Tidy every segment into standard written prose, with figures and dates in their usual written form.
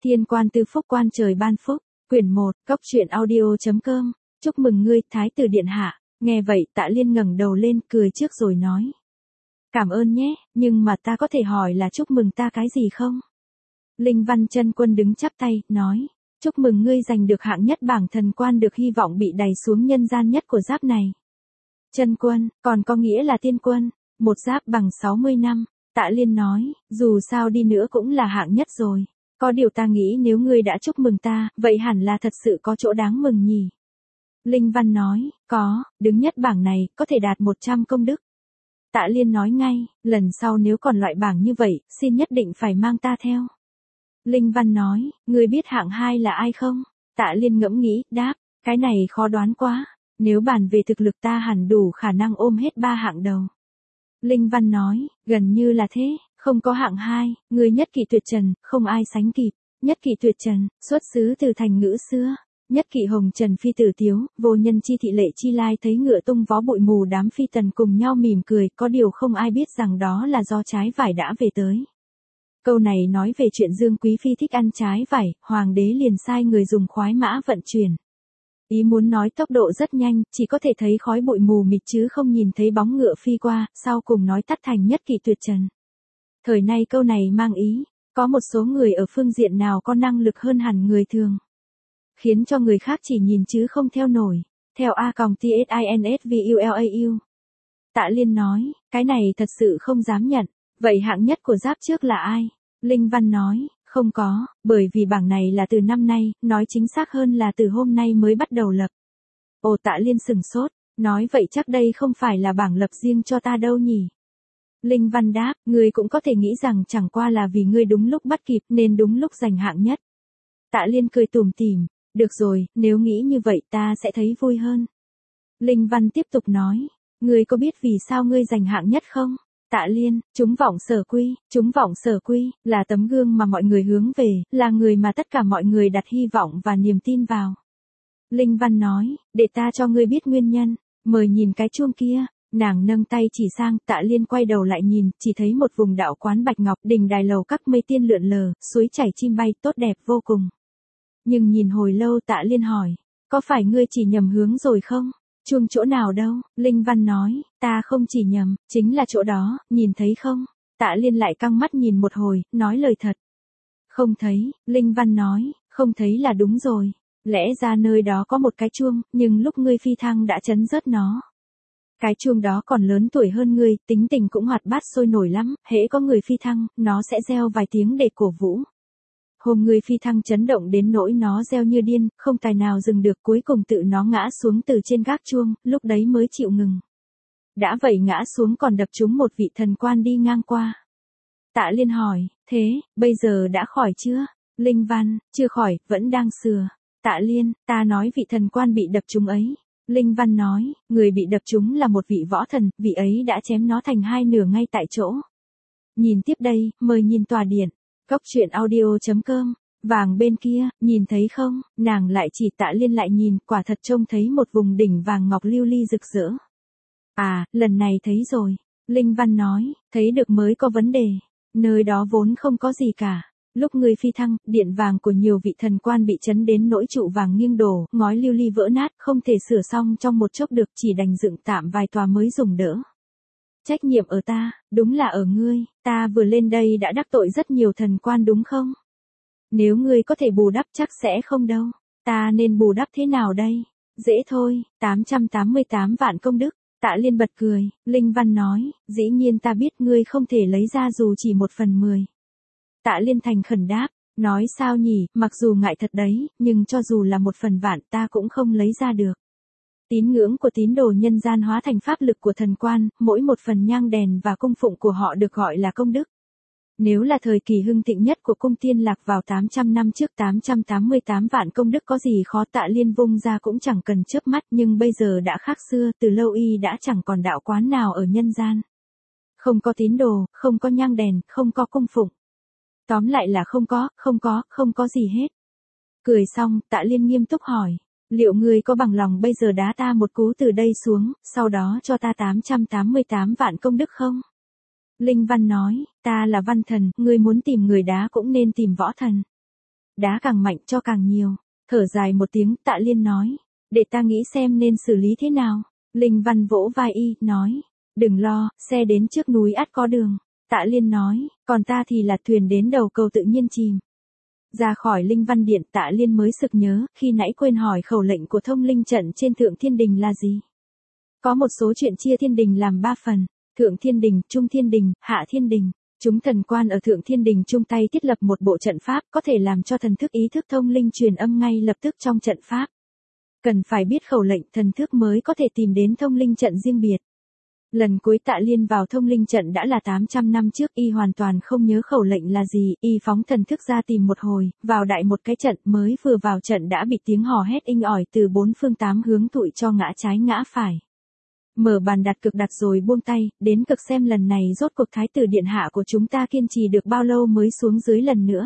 Thiên quan tư phúc quan trời ban phúc, quyển 1, cốc truyện audio.com, chúc mừng ngươi, thái tử điện hạ. Nghe vậy Tạ Liên ngẩng đầu lên, cười trước rồi nói. Cảm ơn nhé, nhưng mà ta có thể hỏi là chúc mừng ta cái gì không? Linh Văn Chân Quân đứng chắp tay, nói. Chúc mừng ngươi giành được hạng nhất bảng thần quan được hy vọng bị đày xuống nhân gian nhất của giáp này. Chân Quân, còn có nghĩa là tiên quân, một giáp bằng 60 năm. Tạ Liên nói, dù sao đi nữa cũng là hạng nhất rồi. Có điều ta nghĩ nếu ngươi đã chúc mừng ta, vậy hẳn là thật sự có chỗ đáng mừng nhỉ. Linh Văn nói, có, đứng nhất bảng này, có thể đạt 100 công đức. Tạ Liên nói ngay, lần sau nếu còn loại bảng như vậy, xin nhất định phải mang ta theo. Linh Văn nói, ngươi biết hạng 2 là ai không? Tạ Liên ngẫm nghĩ, đáp, cái này khó đoán quá. Nếu bàn về thực lực ta hẳn đủ khả năng ôm hết 3 hạng đầu. Linh Văn nói, gần như là thế, không có hạng 2, người nhất kỵ tuyệt trần, không ai sánh kịp. Nhất kỵ tuyệt trần, xuất xứ từ thành ngữ xưa. Nhất kỵ hồng trần phi tử tiếu, vô nhân chi thị lệ chi lai thấy ngựa tung vó bụi mù đám phi tần cùng nhau mỉm cười, có điều không ai biết rằng đó là do trái vải đã về tới. Câu này nói về chuyện Dương Quý Phi thích ăn trái vải, hoàng đế liền sai người dùng khoái mã vận chuyển. Ý muốn nói tốc độ rất nhanh, chỉ có thể thấy khói bụi mù mịt chứ không nhìn thấy bóng ngựa phi qua, sau cùng nói tắt thành nhất kỵ tuyệt trần. Thời nay câu này mang ý, có một số người ở phương diện nào có năng lực hơn hẳn người thường. Khiến cho người khác chỉ nhìn chứ không theo nổi. Theo A.TSINSVULAU. Tạ Liên nói, cái này thật sự không dám nhận. Vậy hạng nhất của giáp trước là ai? Linh Văn nói, không có, bởi vì bảng này là từ năm nay, nói chính xác hơn là từ hôm nay mới bắt đầu lập. Ồ, Tạ Liên sừng sốt, nói vậy chắc đây không phải là bảng lập riêng cho ta đâu nhỉ? Linh Văn đáp, ngươi cũng có thể nghĩ rằng chẳng qua là vì ngươi đúng lúc bắt kịp nên đúng lúc giành hạng nhất. Tạ Liên cười tủm tỉm, được rồi, nếu nghĩ như vậy ta sẽ thấy vui hơn. Linh Văn tiếp tục nói, ngươi có biết vì sao ngươi giành hạng nhất không? Tạ Liên, chúng vọng sở quy, là tấm gương mà mọi người hướng về, là người mà tất cả mọi người đặt hy vọng và niềm tin vào. Linh Văn nói, để ta cho ngươi biết nguyên nhân, mời nhìn cái chuông kia. Nàng nâng tay chỉ sang, Tạ Liên quay đầu lại nhìn, chỉ thấy một vùng đạo quán bạch ngọc, đình đài lầu các mây tiên lượn lờ, suối chảy chim bay, tốt đẹp vô cùng. Nhưng nhìn hồi lâu Tạ Liên hỏi, có phải ngươi chỉ nhầm hướng rồi không? Chuông chỗ nào đâu? Linh Văn nói, ta không chỉ nhầm, chính là chỗ đó, nhìn thấy không? Tạ Liên lại căng mắt nhìn một hồi, nói lời thật. Không thấy, Linh Văn nói, không thấy là đúng rồi. Lẽ ra nơi đó có một cái chuông, nhưng lúc ngươi phi thăng đã chấn rớt nó. Cái chuông đó còn lớn tuổi hơn ngươi, tính tình cũng hoạt bát sôi nổi lắm, hễ có người phi thăng, nó sẽ reo vài tiếng để cổ vũ. Hôm người phi thăng chấn động đến nỗi nó reo như điên, không tài nào dừng được, cuối cùng tự nó ngã xuống từ trên gác chuông, lúc đấy mới chịu ngừng. Đã vậy ngã xuống còn đập trúng một vị thần quan đi ngang qua. Tạ Liên hỏi, thế, bây giờ đã khỏi chưa? Linh Văn, chưa khỏi, vẫn đang sửa. Tạ Liên, ta nói vị thần quan bị đập trúng ấy. Linh Văn nói, người bị đập trúng là một vị võ thần, vị ấy đã chém nó thành hai nửa ngay tại chỗ. Nhìn tiếp đây, mời nhìn tòa điện. Cốc truyện audio.com, vàng bên kia, nhìn thấy không? Nàng lại chỉ Tạ Liên lại nhìn, quả thật trông thấy một vùng đỉnh vàng ngọc lưu ly rực rỡ. À, lần này thấy rồi. Linh Văn nói, thấy được mới có vấn đề. Nơi đó vốn không có gì cả. Lúc người phi thăng, điện vàng của nhiều vị thần quan bị chấn đến nỗi trụ vàng nghiêng đổ, ngói lưu ly vỡ nát, không thể sửa xong trong một chốc được, chỉ đành dựng tạm vài tòa mới dùng đỡ. Trách nhiệm ở ta, đúng là ở ngươi, ta vừa lên đây đã đắc tội rất nhiều thần quan đúng không? Nếu ngươi có thể bù đắp chắc sẽ không đâu, ta nên bù đắp thế nào đây? Dễ thôi, 888 vạn công đức. Tạ Liên bật cười, Linh Văn nói, dĩ nhiên ta biết ngươi không thể lấy ra dù chỉ 1/10. Tạ Liên thành khẩn đáp, nói sao nhỉ, mặc dù ngại thật đấy, nhưng cho dù là 1/1000 ta cũng không lấy ra được. Tín ngưỡng của tín đồ nhân gian hóa thành pháp lực của thần quan, mỗi một phần nhang đèn và cung phụng của họ được gọi là công đức. Nếu là thời kỳ hưng thịnh nhất của cung Tiên Lạc vào 800 năm trước, 888 vạn công đức có gì khó, Tạ Liên vung ra cũng chẳng cần chớp mắt, nhưng bây giờ đã khác xưa, từ lâu y đã chẳng còn đạo quán nào ở nhân gian. Không có tín đồ, không có nhang đèn, không có cung phụng. Tóm lại là không có gì hết. Cười xong, Tạ Liên nghiêm túc hỏi, liệu ngươi có bằng lòng bây giờ đá ta một cú từ đây xuống, sau đó cho ta 888 vạn công đức không? Linh Văn nói, ta là văn thần, ngươi muốn tìm người đá cũng nên tìm võ thần. đá càng mạnh cho càng nhiều. Thở dài một tiếng, Tạ Liên nói, để ta nghĩ xem nên xử lý thế nào. Linh Văn vỗ vai y, nói, đừng lo, xe đến trước núi ắt có đường. Tạ Liên nói, còn ta thì là thuyền đến đầu cầu tự nhiên chìm. Ra khỏi Linh Văn Điện, Tạ Liên mới sực nhớ, khi nãy quên hỏi khẩu lệnh của thông linh trận trên Thượng Thiên Đình là gì. Có một số chuyện chia thiên đình làm 3 phần, Thượng Thiên Đình, Trung Thiên Đình, Hạ Thiên Đình. Chúng thần quan ở Thượng Thiên Đình chung tay thiết lập một bộ trận pháp có thể làm cho thần thức ý thức thông linh truyền âm ngay lập tức trong trận pháp. Cần phải biết khẩu lệnh thần thức mới có thể tìm đến thông linh trận riêng biệt. Lần cuối Tạ Liên vào thông linh trận đã là 800 năm trước, y hoàn toàn không nhớ khẩu lệnh là gì, y phóng thần thức ra tìm một hồi, vào đại một cái trận, mới vừa vào trận đã bị tiếng hò hét inh ỏi từ 4 phương 8 hướng tụi cho ngã trái ngã phải. Mở bàn đặt cược đặt rồi buông tay, đến cực xem lần này rốt cuộc Thái tử điện hạ của chúng ta kiên trì được bao lâu mới xuống dưới lần nữa.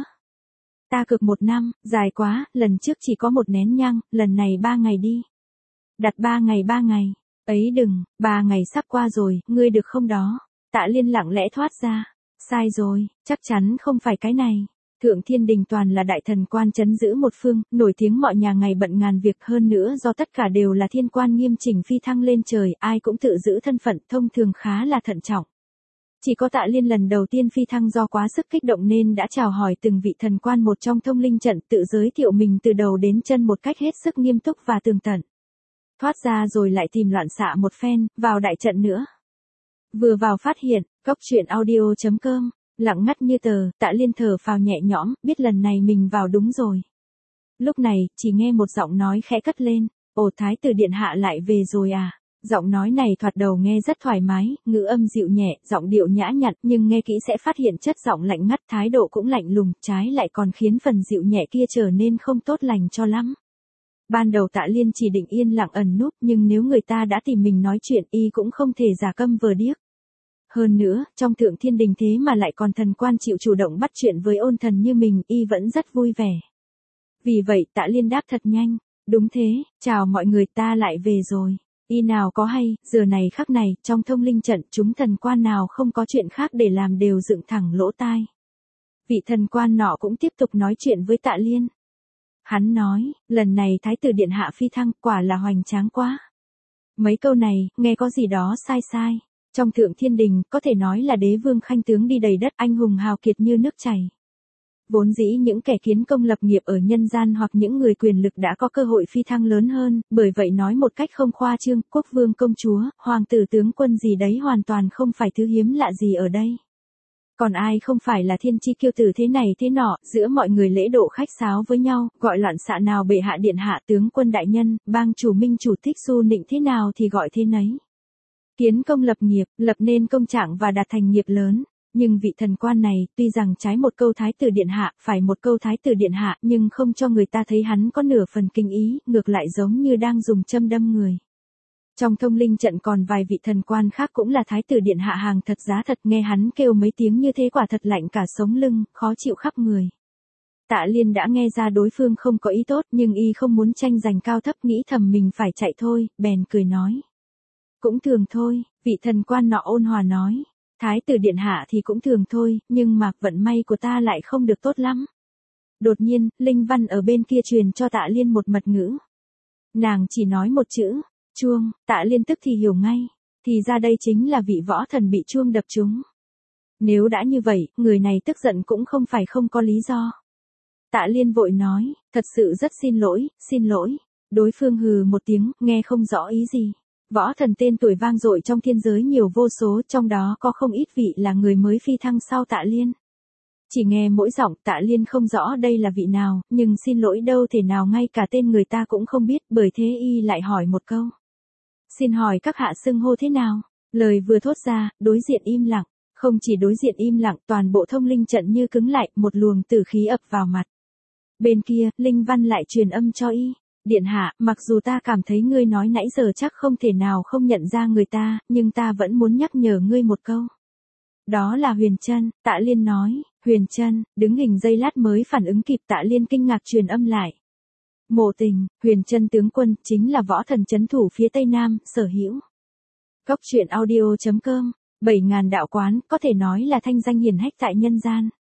Ta cược 1 năm, dài quá, lần trước chỉ có 1 nén nhang, lần này 3 ngày đi. Đặt 3 ngày 3 ngày. Ấy đừng, 3 ngày sắp qua rồi, ngươi được không đó? Tạ Liên lặng lẽ thoát ra. Sai rồi, chắc chắn không phải cái này. Thượng Thiên Đình toàn là đại thần quan trấn giữ một phương, nổi tiếng mọi nhà ngày bận ngàn việc, hơn nữa do tất cả đều là thiên quan nghiêm chỉnh phi thăng lên trời, ai cũng tự giữ thân phận, thông thường khá là thận trọng. Chỉ có Tạ Liên lần đầu tiên phi thăng do quá sức kích động nên đã chào hỏi từng vị thần quan một trong thông linh trận, tự giới thiệu mình từ đầu đến chân một cách hết sức nghiêm túc và tường tận. Thoát ra rồi lại tìm loạn xạ một phen, vào đại trận nữa. Vừa vào phát hiện, coctruyện.audio.com, lặng ngắt như tờ, Tạ Liên thở phào nhẹ nhõm, biết lần này mình vào đúng rồi. Lúc này, chỉ nghe một giọng nói khẽ cất lên, ồ Thái tử điện hạ lại về rồi à. Giọng nói này thoạt đầu nghe rất thoải mái, ngữ âm dịu nhẹ, giọng điệu nhã nhặn, nhưng nghe kỹ sẽ phát hiện chất giọng lạnh ngắt, thái độ cũng lạnh lùng, trái lại còn khiến phần dịu nhẹ kia trở nên không tốt lành cho lắm. Ban đầu Tạ Liên chỉ định yên lặng ẩn núp, nhưng nếu người ta đã tìm mình nói chuyện, y cũng không thể giả câm vờ điếc. Hơn nữa, trong Thượng Thiên Đình thế mà lại còn thần quan chịu chủ động bắt chuyện với ôn thần như mình, y vẫn rất vui vẻ. Vì vậy Tạ Liên đáp thật nhanh, đúng thế, chào mọi người, ta lại về rồi. Y nào có hay, giờ này khắc này, trong thông linh trận, chúng thần quan nào không có chuyện khác để làm đều dựng thẳng lỗ tai. Vị thần quan nọ cũng tiếp tục nói chuyện với Tạ Liên. Hắn nói, lần này Thái tử điện hạ phi thăng, quả là hoành tráng quá. Mấy câu này, nghe có gì đó sai sai. Trong Thượng Thiên Đình, có thể nói là đế vương khanh tướng đi đầy đất, anh hùng hào kiệt như nước chảy. Vốn dĩ những kẻ kiến công lập nghiệp ở nhân gian hoặc những người quyền lực đã có cơ hội phi thăng lớn hơn, bởi vậy nói một cách không khoa trương, quốc vương công chúa, hoàng tử tướng quân gì đấy hoàn toàn không phải thứ hiếm lạ gì ở đây. Còn ai không phải là thiên chi kiêu tử thế này thế nọ, giữa mọi người lễ độ khách sáo với nhau, gọi loạn xạ nào bệ hạ điện hạ tướng quân đại nhân, bang chủ minh chủ thích su nịnh thế nào thì gọi thế nấy. Kiến công lập nghiệp, lập nên công trạng và đạt thành nghiệp lớn. Nhưng vị thần quan này, tuy rằng trái một câu Thái tử điện hạ, phải một câu Thái tử điện hạ, nhưng không cho người ta thấy hắn có nửa phần kinh ý, ngược lại giống như đang dùng châm đâm người. Trong thông linh trận còn vài vị thần quan khác cũng là Thái tử điện hạ hàng thật giá thật, nghe hắn kêu mấy tiếng như thế quả thật lạnh cả sống lưng, khó chịu khắp người. Tạ Liên đã nghe ra đối phương không có ý tốt, nhưng y không muốn tranh giành cao thấp, nghĩ thầm mình phải chạy thôi, bèn cười nói. Cũng thường thôi, vị thần quan nọ ôn hòa nói. Thái tử điện hạ thì cũng thường thôi, nhưng mà vận may của ta lại không được tốt lắm. Đột nhiên, Linh Văn ở bên kia truyền cho Tạ Liên một mật ngữ. Nàng chỉ nói một chữ, chuông, Tạ Liên tức thì hiểu ngay. Thì ra đây chính là vị võ thần bị chuông đập trúng. Nếu đã như vậy, người này tức giận cũng không phải không có lý do. Tạ Liên vội nói, thật sự rất xin lỗi, xin lỗi. Đối phương hừ một tiếng, nghe không rõ ý gì. Võ thần tên tuổi vang dội trong thiên giới nhiều vô số, trong đó có không ít vị là người mới phi thăng sau Tạ Liên. Chỉ nghe mỗi giọng Tạ Liên không rõ đây là vị nào, nhưng xin lỗi đâu thể nào ngay cả tên người ta cũng không biết, bởi thế y lại hỏi một câu. Xin hỏi các hạ xưng hô thế nào? Lời vừa thốt ra, đối diện im lặng. Không chỉ đối diện im lặng, toàn bộ thông linh trận như cứng lại, một luồng tử khí ập vào mặt. Bên kia, Linh Văn lại truyền âm cho y. Điện hạ, mặc dù ta cảm thấy ngươi nói nãy giờ chắc không thể nào không nhận ra người ta, nhưng ta vẫn muốn nhắc nhở ngươi một câu. Đó là Huyền Trân, Tạ Liên nói, Huyền Trân, đứng hình giây lát mới phản ứng kịp, Tạ Liên kinh ngạc truyền âm lại. Mộ Tình, Huyền Trân tướng quân, chính là võ thần trấn thủ phía Tây Nam, sở hữu. Coctruyện.audio.com, 7.000 đạo quán, có thể nói là thanh danh hiển hách tại nhân gian.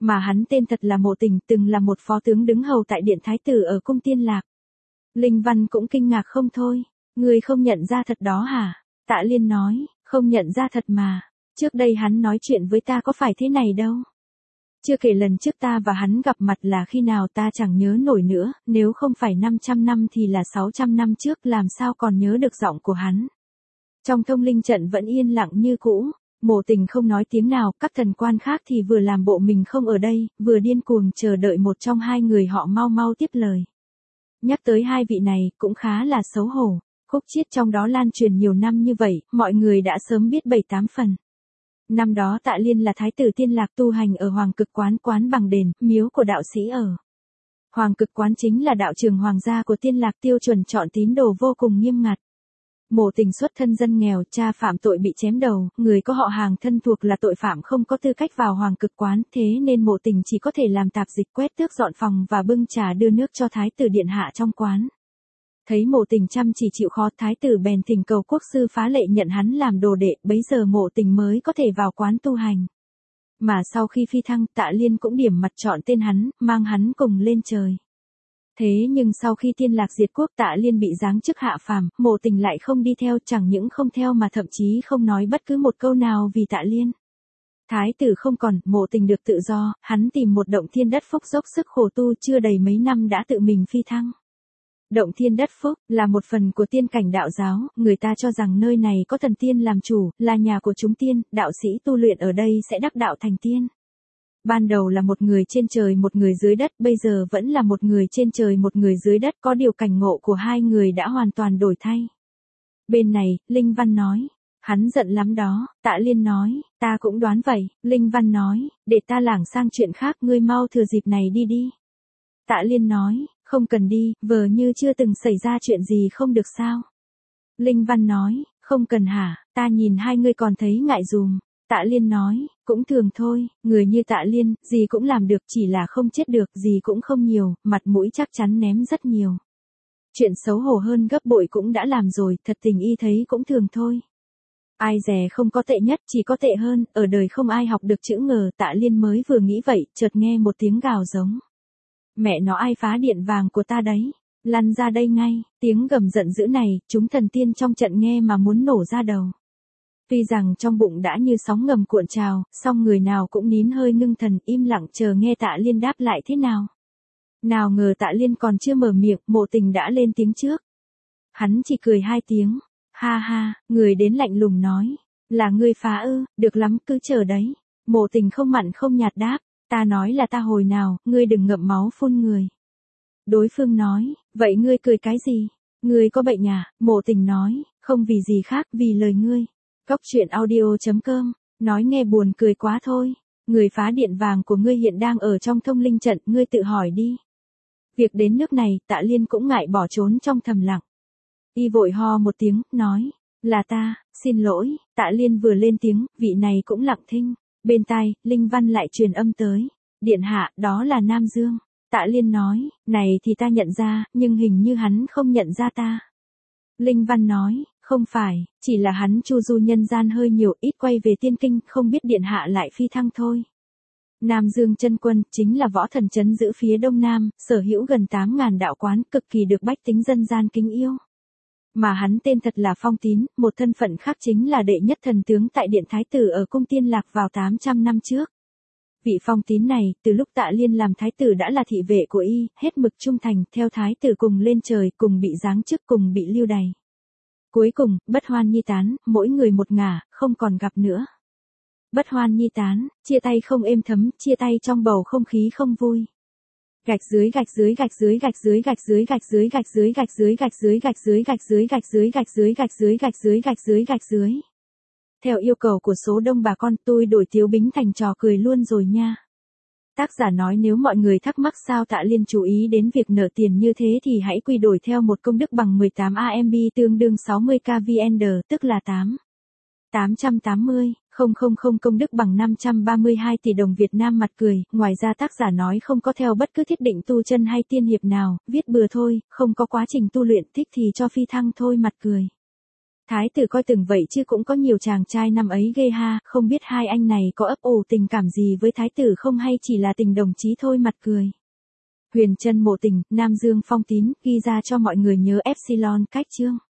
Mà hắn tên thật là Mộ Tình, từng là một phó tướng đứng hầu tại điện thái tử ở cung Tiên Lạc. Linh Văn cũng kinh ngạc không thôi. Ngươi không nhận ra thật đó hả? Tạ Liên nói, không nhận ra thật mà. Trước đây hắn nói chuyện với ta có phải thế này đâu. Chưa kể lần trước ta và hắn gặp mặt là khi nào ta chẳng nhớ nổi nữa, nếu không phải 500 năm thì là 600 năm trước, làm sao còn nhớ được giọng của hắn. Trong thông linh trận vẫn yên lặng như cũ, Mộ Tình không nói tiếng nào, các thần quan khác thì vừa làm bộ mình không ở đây, vừa điên cuồng chờ đợi một trong hai người họ mau mau tiếp lời. Nhắc tới hai vị này cũng khá là xấu hổ, khúc chiết trong đó lan truyền nhiều năm như vậy, mọi người đã sớm biết 7-8 phần. Năm đó Tạ Liên là thái tử Tiên Lạc tu hành ở Hoàng Cực Quán, quán bằng đền, miếu của đạo sĩ ở. Hoàng Cực Quán chính là đạo trường hoàng gia của Tiên Lạc, tiêu chuẩn chọn tín đồ vô cùng nghiêm ngặt. Mộ Tình xuất thân dân nghèo, cha phạm tội bị chém đầu, người có họ hàng thân thuộc là tội phạm không có tư cách vào Hoàng Cực Quán, thế nên Mộ Tình chỉ có thể làm tạp dịch, quét tước dọn phòng và bưng trà đưa nước cho thái tử điện hạ trong quán. Thấy Mộ Tình chăm chỉ chịu khó, thái tử bèn thỉnh cầu quốc sư Phá Lệ nhận hắn làm đồ đệ, bấy giờ Mộ Tình mới có thể vào quán tu hành. Mà sau khi phi thăng, Tạ Liên cũng điểm mặt chọn tên hắn, mang hắn cùng lên trời. Thế nhưng sau khi Tiên Lạc diệt quốc, Tạ Liên bị giáng chức hạ phàm, Mộ Tình lại không đi theo, chẳng những không theo mà thậm chí không nói bất cứ một câu nào vì Tạ Liên. Thái tử không còn, Mộ Tình được tự do, hắn tìm một động thiên đất phúc dốc sức khổ tu, chưa đầy mấy năm đã tự mình phi thăng. Động thiên đất phúc là một phần của tiên cảnh đạo giáo, người ta cho rằng nơi này có thần tiên làm chủ, là nhà của chúng tiên, đạo sĩ tu luyện ở đây sẽ đắc đạo thành tiên. Ban đầu là một người trên trời một người dưới đất, bây giờ vẫn là một người trên trời một người dưới đất, có điều cảnh ngộ của hai người đã hoàn toàn đổi thay. Bên này, Linh Văn nói, hắn giận lắm đó. Tạ Liên nói, ta cũng đoán vậy. Linh Văn nói, để ta lảng sang chuyện khác, ngươi mau thừa dịp này đi đi. Tạ Liên nói, không cần đi, vờ như chưa từng xảy ra chuyện gì không được sao. Linh Văn nói, không cần hả, ta nhìn hai ngươi còn thấy ngại dùm. Tạ Liên nói, cũng thường thôi, người như Tạ Liên, gì cũng làm được, chỉ là không chết được, gì cũng không nhiều, mặt mũi chắc chắn ném rất nhiều. Chuyện xấu hổ hơn gấp bội cũng đã làm rồi, thật tình y thấy cũng thường thôi. Ai dè không có tệ nhất, chỉ có tệ hơn, ở đời không ai học được chữ ngờ. Tạ Liên mới vừa nghĩ vậy, chợt nghe một tiếng gào giống. Mẹ nó, ai phá điện vàng của ta đấy? Lăn ra đây ngay. Tiếng gầm giận dữ này, chúng thần tiên trong trận nghe mà muốn nổ ra đầu. Tuy rằng trong bụng đã như sóng ngầm cuộn trào, song người nào cũng nín hơi ngưng thần, im lặng chờ nghe Tạ Liên đáp lại thế nào. Nào ngờ Tạ Liên còn chưa mở miệng, Mộ Tình đã lên tiếng trước. Hắn chỉ cười hai tiếng. Ha ha, người đến lạnh lùng nói. Là ngươi phá ư, được lắm, cứ chờ đấy. Mộ Tình không mặn không nhạt đáp. Ta nói là ta hồi nào, ngươi đừng ngậm máu phun người. Đối phương nói, vậy ngươi cười cái gì? Ngươi có bệnh à? Mộ Tình nói, không vì gì khác, vì lời ngươi. Góc truyện audio.com, nói nghe buồn cười quá thôi. Người phá điện vàng của ngươi hiện đang ở trong thông linh trận, ngươi tự hỏi đi. Việc đến nước này, Tạ Liên cũng ngại bỏ trốn trong thầm lặng. Y vội ho một tiếng, nói, là ta, xin lỗi. Tạ Liên vừa lên tiếng, vị này cũng lặng thinh. Bên tai, Linh Văn lại truyền âm tới. Điện hạ, đó là Nam Dương. Tạ Liên nói, này thì ta nhận ra, nhưng hình như hắn không nhận ra ta. Linh Văn nói, không phải, chỉ là hắn chu du nhân gian hơi nhiều, ít quay về tiên kinh, không biết điện hạ lại phi thăng thôi. Nam Dương chân quân, chính là võ thần trấn giữ phía đông nam, sở hữu gần 8.000 đạo quán, cực kỳ được bách tính dân gian kính yêu. Mà hắn tên thật là Phong Tín, một thân phận khác chính là đệ nhất thần tướng tại điện thái tử ở cung Tiên Lạc vào 800 năm trước. Vị Phong Tín này, từ lúc Tạ Liên làm thái tử đã là thị vệ của y, hết mực trung thành, theo thái tử cùng lên trời, cùng bị giáng chức, cùng bị lưu đày. Cuối cùng, bất hoan nhi tán, mỗi người một ngả, không còn gặp nữa. Bất hoan nhi tán, chia tay không êm thấm, chia tay trong bầu không khí không vui. Gạch dưới gạch dưới gạch dưới gạch dưới gạch dưới gạch dưới gạch dưới gạch dưới gạch dưới gạch dưới gạch dưới gạch dưới gạch dưới gạch dưới gạch dưới gạch dưới gạch dưới. Theo yêu cầu của số đông bà con, tôi đổi Tiếu Bính thành trò cười luôn rồi nha. Tác giả nói nếu mọi người thắc mắc sao Tạ Liên chú ý đến việc nợ tiền như thế thì hãy quy đổi theo một công đức bằng 18 AMB tương đương 60k VN, tức là 880,000 công đức bằng 532 tỷ đồng Việt Nam. Mặt cười, ngoài ra tác giả nói không có theo bất cứ thiết định tu chân hay tiên hiệp nào, viết bừa thôi, không có quá trình tu luyện, thích thì cho phi thăng thôi. Mặt cười. Thái tử coi từng vậy chứ cũng có nhiều chàng trai năm ấy ghê ha, không biết hai anh này có ấp ủ tình cảm gì với thái tử không hay chỉ là tình đồng chí thôi mặt cười. Huyền Trân Mộ Tình, Nam Dương Phong Tín, ghi ra cho mọi người nhớ Epsilon cách chương.